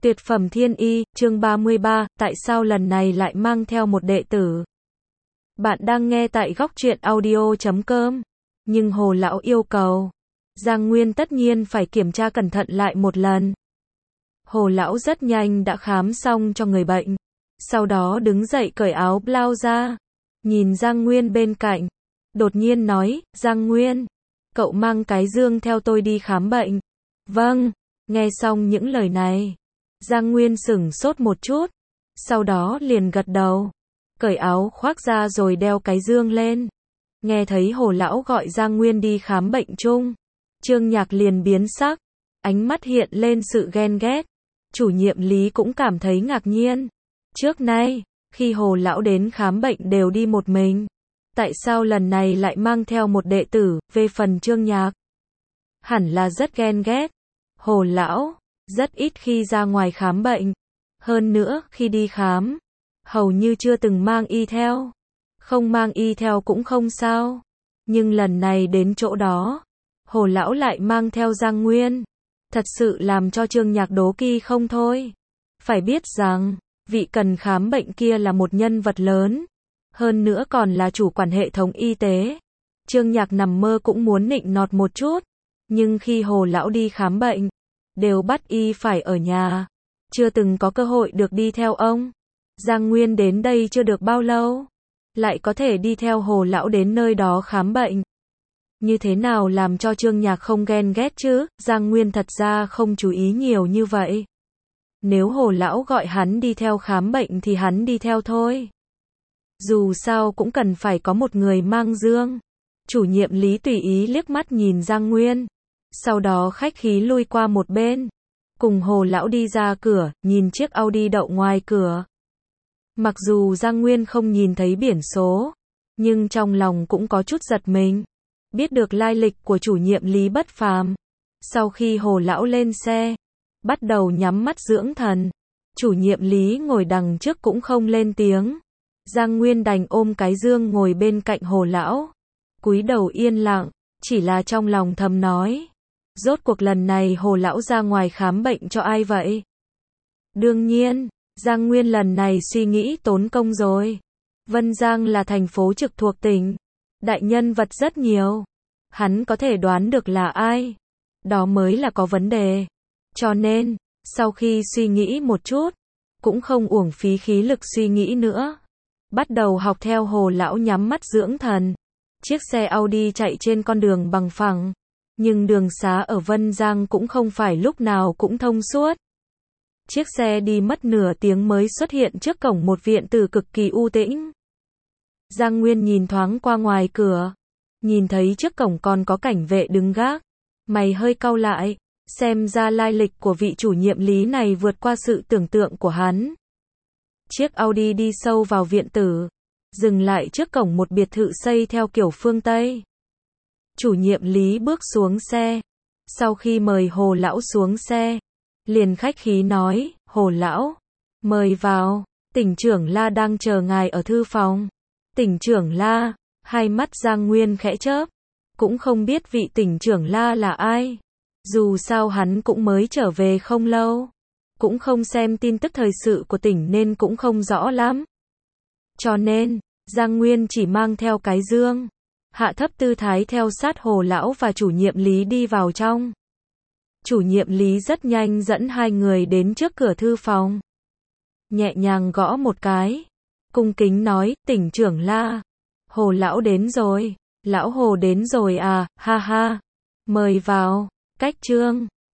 Tuyệt phẩm thiên y, chương 33, tại sao lần này lại mang theo một đệ tử? Bạn đang nghe tại góc truyện audio.com. Nhưng Hồ lão yêu cầu Giang Nguyên tất nhiên phải kiểm tra cẩn thận lại một lần. Hồ lão rất nhanh đã khám xong cho người bệnh. Sau đó đứng dậy cởi áo blau ra. Nhìn Giang Nguyên bên cạnh. Đột nhiên nói, Giang Nguyên, cậu mang cái dương theo tôi đi khám bệnh. Vâng. Nghe xong những lời này, Giang Nguyên sửng sốt một chút. Sau đó liền gật đầu. Cởi áo khoác ra rồi đeo cái dương lên. Nghe thấy Hồ lão gọi Giang Nguyên đi khám bệnh chung, Trương Nhạc liền biến sắc. Ánh mắt hiện lên sự ghen ghét. Chủ nhiệm Lý cũng cảm thấy ngạc nhiên. Trước nay, khi Hồ lão đến khám bệnh đều đi một mình. Tại sao lần này lại mang theo một đệ tử? Về phần Trương Nhạc, hẳn là rất ghen ghét. Hồ lão rất ít khi ra ngoài khám bệnh. Hơn nữa, khi đi khám, hầu như chưa từng mang y theo. Không mang y theo cũng không sao. Nhưng lần này đến chỗ đó, Hồ lão lại mang theo Giang Nguyên. Thật sự làm cho Trương Nhạc đố kỵ không thôi. Phải biết rằng, vị cần khám bệnh kia là một nhân vật lớn. Hơn nữa còn là chủ quản hệ thống y tế. Trương Nhạc nằm mơ cũng muốn nịnh nọt một chút. Nhưng khi Hồ lão đi khám bệnh, đều bắt y phải ở nhà. Chưa từng có cơ hội được đi theo ông. Giang Nguyên đến đây chưa được bao lâu, lại có thể đi theo Hồ lão đến nơi đó khám bệnh. Như thế nào làm cho Trương Nhạc không ghen ghét chứ? Giang Nguyên thật ra không chú ý nhiều như vậy. Nếu Hồ lão gọi hắn đi theo khám bệnh thì hắn đi theo thôi. Dù sao cũng cần phải có một người mang dương. Chủ nhiệm Lý tùy ý liếc mắt nhìn Giang Nguyên. Sau đó khách khí lui qua một bên. Cùng Hồ lão đi ra cửa, nhìn chiếc Audi đậu ngoài cửa. Mặc dù Giang Nguyên không nhìn thấy biển số, nhưng trong lòng cũng có chút giật mình. Biết được lai lịch của chủ nhiệm Lý bất phàm. Sau khi Hồ lão lên xe, bắt đầu nhắm mắt dưỡng thần. Chủ nhiệm Lý ngồi đằng trước cũng không lên tiếng. Giang Nguyên đành ôm cái dương ngồi bên cạnh Hồ lão. Cúi đầu yên lặng, chỉ là trong lòng thầm nói. Rốt cuộc lần này Hồ lão ra ngoài khám bệnh cho ai vậy? Đương nhiên, Giang Nguyên lần này suy nghĩ tốn công rồi. Vân Giang là thành phố trực thuộc tỉnh. Đại nhân vật rất nhiều. Hắn có thể đoán được là ai. Đó mới là có vấn đề. Cho nên, sau khi suy nghĩ một chút, cũng không uổng phí khí lực suy nghĩ nữa. Bắt đầu học theo Hồ lão nhắm mắt dưỡng thần. Chiếc xe Audi chạy trên con đường bằng phẳng. Nhưng đường xá ở Vân Giang cũng không phải lúc nào cũng thông suốt. Chiếc xe đi mất nửa tiếng mới xuất hiện trước cổng một viện tử cực kỳ u tĩnh. Giang Nguyên nhìn thoáng qua ngoài cửa. Nhìn thấy trước cổng còn có cảnh vệ đứng gác. Mày hơi cau lại. Xem ra lai lịch của vị chủ nhiệm Lý này vượt qua sự tưởng tượng của hắn. Chiếc Audi đi sâu vào viện tử. Dừng lại trước cổng một biệt thự xây theo kiểu phương Tây. Chủ nhiệm Lý bước xuống xe. Sau khi mời Hồ lão xuống xe, liền khách khí nói, Hồ lão, mời vào, tỉnh trưởng La đang chờ ngài ở thư phòng. Tỉnh trưởng La, hai mắt Giang Nguyên khẽ chớp, cũng không biết vị tỉnh trưởng La là ai. Dù sao hắn cũng mới trở về không lâu, cũng không xem tin tức thời sự của tỉnh nên cũng không rõ lắm. Cho nên, Giang Nguyên chỉ mang theo cái dương, hạ thấp tư thái theo sát Hồ lão và chủ nhiệm Lý đi vào trong. Chủ nhiệm Lý rất nhanh dẫn hai người đến trước cửa thư phòng. Nhẹ nhàng gõ một cái. Cung kính nói, tỉnh trưởng La. Hồ lão đến rồi. Lão Hồ đến rồi à, ha ha. Mời vào. Cách Trương